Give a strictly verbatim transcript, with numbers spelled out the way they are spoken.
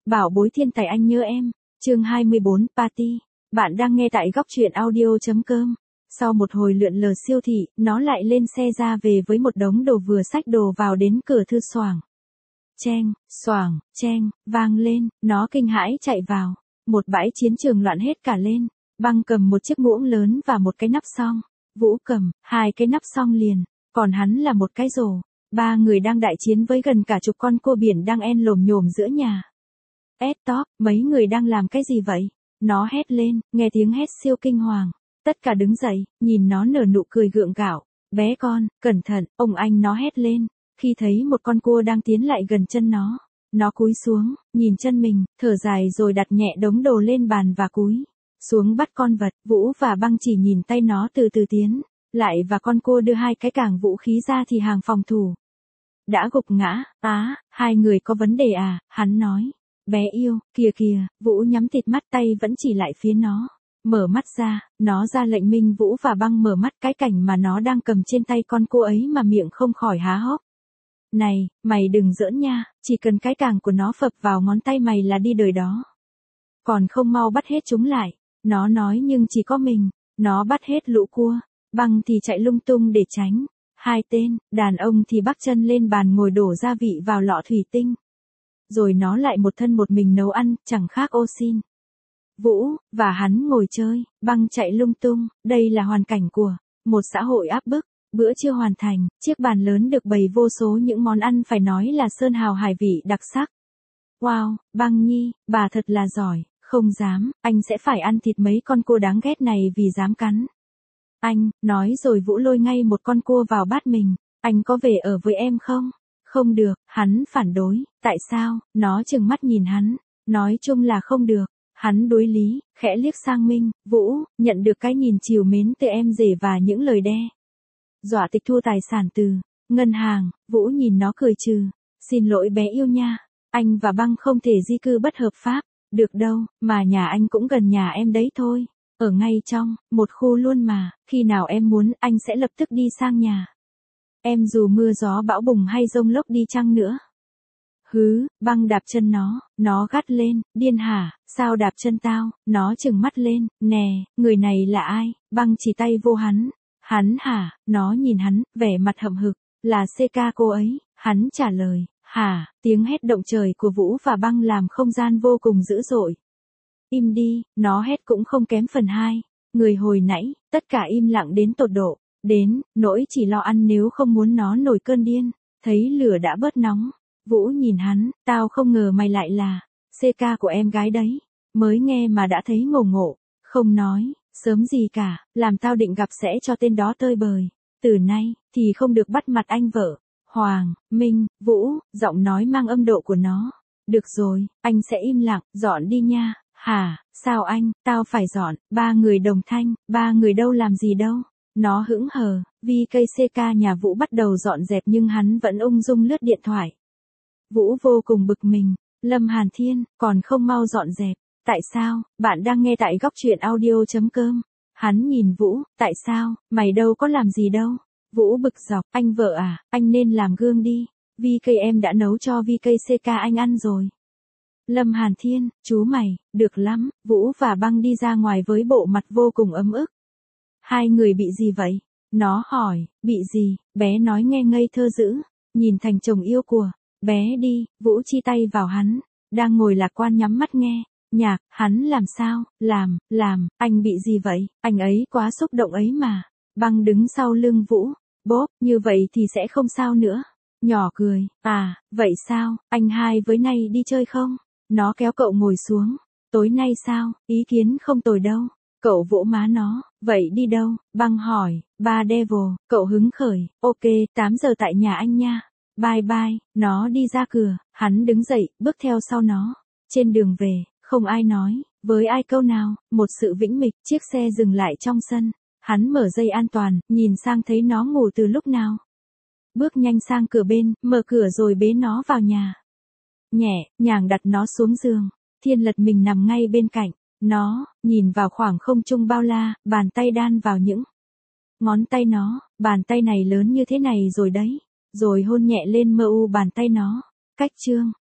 Bảo bối thiên tài anh nhớ em. Chương hai mươi bốn, Party. Bạn đang nghe tại góc truyện audio chấm com. Sau một hồi lượn lờ siêu thị, nó lại lên xe ra về với một đống đồ vừa xách đồ vào đến cửa thư xoảng. Cheng, xoảng, cheng, vang lên, nó kinh hãi chạy vào. Một bãi chiến trường loạn hết cả lên. Băng cầm một chiếc muỗng lớn và một cái nắp xong. Vũ cầm, hai cái nắp xong liền. Còn hắn là một cái rổ. Ba người đang đại chiến với gần cả chục con cua biển đang en lồm nhồm giữa nhà. Ét top, mấy người đang làm cái gì vậy? Nó hét lên, nghe tiếng hét siêu kinh hoàng. Tất cả đứng dậy, nhìn nó nở nụ cười gượng gạo. Bé con, cẩn thận, ông anh nó hét lên. Khi thấy một con cua đang tiến lại gần chân nó. Nó cúi xuống, nhìn chân mình, thở dài rồi đặt nhẹ đống đồ lên bàn và cúi xuống bắt con vật. Vũ và Băng chỉ nhìn tay nó từ từ tiến lại và con cua đưa hai cái cảng vũ khí ra thì hàng phòng thủ đã gục ngã. Á, hai người có vấn đề à, hắn nói. Bé yêu, kìa kìa, Vũ nhắm tịt mắt tay vẫn chỉ lại phía nó. Mở mắt ra, nó ra lệnh Minh Vũ và Băng mở mắt cái cảnh mà nó đang cầm trên tay con cua ấy mà miệng không khỏi há hốc. Này, mày đừng giỡn nha, chỉ cần cái càng của nó phập vào ngón tay mày là đi đời đó. Còn không mau bắt hết chúng lại. Nó nói nhưng chỉ có mình, nó bắt hết lũ cua. Băng thì chạy lung tung để tránh. Hai tên, đàn ông thì bắc chân lên bàn ngồi đổ gia vị vào lọ thủy tinh. Rồi nó lại một thân một mình nấu ăn, chẳng khác ô xin. Vũ, và hắn ngồi chơi, Băng chạy lung tung, đây là hoàn cảnh của một xã hội áp bức. Bữa chưa hoàn thành, chiếc bàn lớn được bày vô số những món ăn phải nói là sơn hào hải vị đặc sắc. Wow, Băng nhi, bà thật là giỏi, không dám, anh sẽ phải ăn thịt mấy con cua đáng ghét này vì dám cắn. Anh, nói rồi Vũ lôi ngay một con cua vào bát mình, anh có về ở với em không? Không được, hắn phản đối, tại sao? Nó trừng mắt nhìn hắn, nói chung là không được. Hắn đối lý, khẽ liếc sang Minh, Vũ, nhận được cái nhìn trìu mến từ em rể và những lời đe dọa tịch thu tài sản từ ngân hàng. Vũ nhìn nó cười trừ, xin lỗi bé yêu nha, anh và Băng không thể di cư bất hợp pháp, được đâu, mà nhà anh cũng gần nhà em đấy thôi, ở ngay trong một khu luôn mà, khi nào em muốn anh sẽ lập tức đi sang nhà em dù mưa gió bão bùng hay giông lốc đi chăng nữa. Hứ, Băng đạp chân nó, nó gắt lên, điên hả, sao đạp chân tao, nó trừng mắt lên, nè, người này là ai? Băng chỉ tay vô hắn. Hắn hả, nó nhìn hắn, vẻ mặt hậm hực, là xê ca cô ấy, hắn trả lời, hả, tiếng hét động trời của Vũ và Băng làm không gian vô cùng dữ dội. Im đi, nó hét cũng không kém phần hai, người hồi nãy, tất cả im lặng đến tột độ, đến, nỗi chỉ lo ăn nếu không muốn nó nổi cơn điên, thấy lửa đã bớt nóng. Vũ nhìn hắn, tao không ngờ mày lại là xê ca của em gái đấy, mới nghe mà đã thấy ngổ ngộ, không nói. Sớm gì cả, làm tao định gặp sẽ cho tên đó tơi bời. Từ nay, thì không được bắt mặt anh vợ. Hoàng, Minh, Vũ, giọng nói mang âm độ của nó. Được rồi, anh sẽ im lặng, dọn đi nha. Hả, sao anh, tao phải dọn, ba người đồng thanh, ba người đâu làm gì đâu. Nó hững hờ, vì cây xê ca nhà Vũ bắt đầu dọn dẹp nhưng hắn vẫn ung dung lướt điện thoại. Vũ vô cùng bực mình, Lâm Hàn Thiên, còn không mau dọn dẹp. Tại sao, bạn đang nghe tại góc truyện audio chấm com. Hắn nhìn Vũ, tại sao, mày đâu có làm gì đâu. Vũ bực dọc, anh vợ à, anh nên làm gương đi. Vi cây em đã nấu cho Vi cây xê ca anh ăn rồi. Lâm Hàn Thiên, chú mày, được lắm. Vũ và Băng đi ra ngoài với bộ mặt vô cùng ấm ức. Hai người bị gì vậy? Nó hỏi, bị gì? Bé nói nghe ngây thơ dữ. Nhìn thành chồng yêu của bé đi. Vũ chi tay vào hắn, đang ngồi lạc quan nhắm mắt nghe. Nhạc, hắn làm sao, làm, làm, anh bị gì vậy, anh ấy quá xúc động ấy mà. Băng đứng sau lưng Vũ, bốp, như vậy thì sẽ không sao nữa. Nhỏ cười, à, vậy sao, anh hai với nay đi chơi không? Nó kéo cậu ngồi xuống, tối nay sao, ý kiến không tồi đâu. Cậu vỗ má nó, vậy đi đâu? Băng hỏi, ba Devil, cậu hứng khởi, ok, tám giờ tại nhà anh nha. Bye bye, nó đi ra cửa, hắn đứng dậy, bước theo sau nó. Trên đường về, không ai nói với ai câu nào, một sự vĩnh mịch, chiếc xe dừng lại trong sân. Hắn mở dây an toàn, nhìn sang thấy nó ngủ từ lúc nào. Bước nhanh sang cửa bên, mở cửa rồi bế nó vào nhà. Nhẹ, nhàng đặt nó xuống giường. Thiên lật mình nằm ngay bên cạnh. Nó, nhìn vào khoảng không trung bao la, bàn tay đan vào những ngón tay nó, bàn tay này lớn như thế này rồi đấy. Rồi hôn nhẹ lên mơ u bàn tay nó. Cách chương.